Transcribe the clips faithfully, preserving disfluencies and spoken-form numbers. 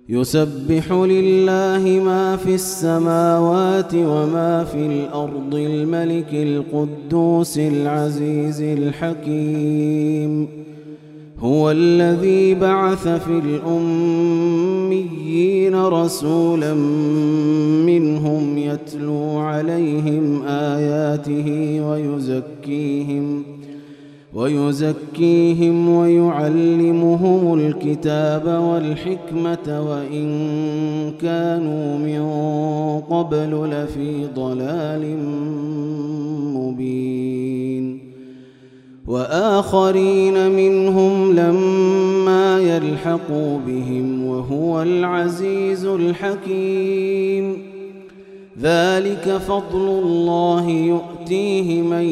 يسبح لله ما في السماوات وما في الأرض الملك القدوس العزيز الحكيم. هو الذي بعث في الأميين رسولا منهم يتلو عليهم آياته ويزكيهم ويزكيهم ويعلمهم الكتاب والحكمة وإن كانوا من قبل لفي ضلال مبين. وآخرين منهم لما يلحقوا بهم وهو العزيز الحكيم. ذلك فضل الله يؤتيه من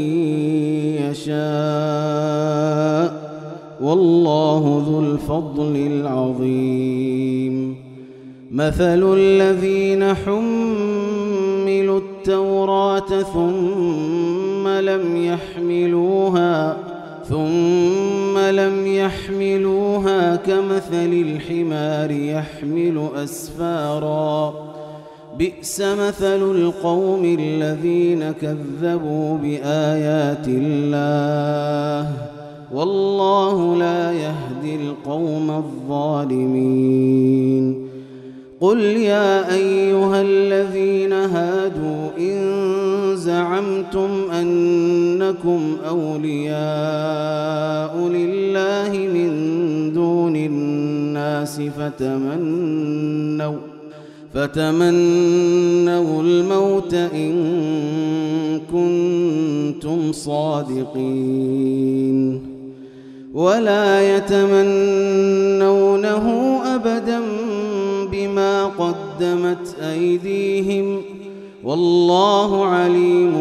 يشاء والله ذو الفضل العظيم. مثل الذين حملوا التوراة ثم لم يحملوها ثم لم يحملوها كمثل الحمار يحمل أسفارا بئس مثل القوم الذين كذبوا بآيات الله والله لا يهدي القوم الظالمين. قل يا أيها الذين هادوا إن زعمتم أنكم أولياء لله من دون الناس فتمنوا فتمنوا الموت إن كنتم صادقين ولا يتمنونه أبدا بما قدمت أيديهم والله عليم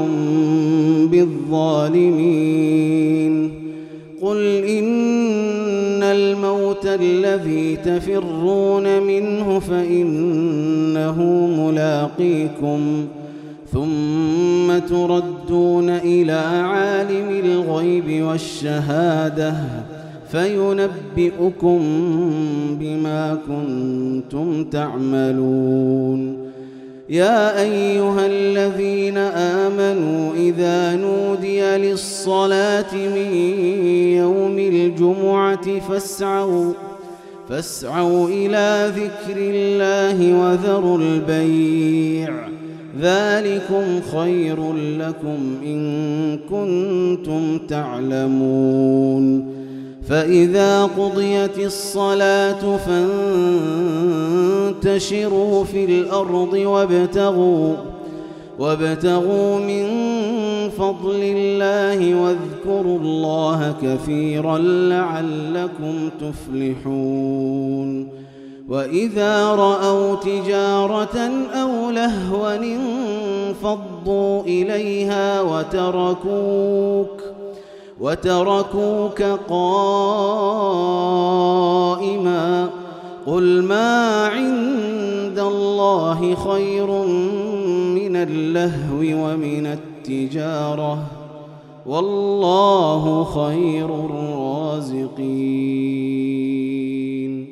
بالظالمين. قل إن الموت الذي تفرون منه فإنه ملاقيكم ثم تردون إلى عالم الغيب والشهادة فينبئكم بما كنتم تعملون. يا أيها الذين آمنوا إذا نودي للصلاة من يوم الجمعة فاسعوا فاسعوا إلى ذكر الله وذروا البيع ذلكم خير لكم إن كنتم تعلمون. فإذا قضيت الصلاة فانتشروا في الأرض وابتغوا وابتغوا من فضل الله واذكروا الله كثيرا لعلكم تفلحون. وإذا رأوا تجارة أو لهوا انفضوا إليها وتركوك وتركوك قائما قل ما عند الله خير من اللهو ومن التجارة والله خير الرازقين.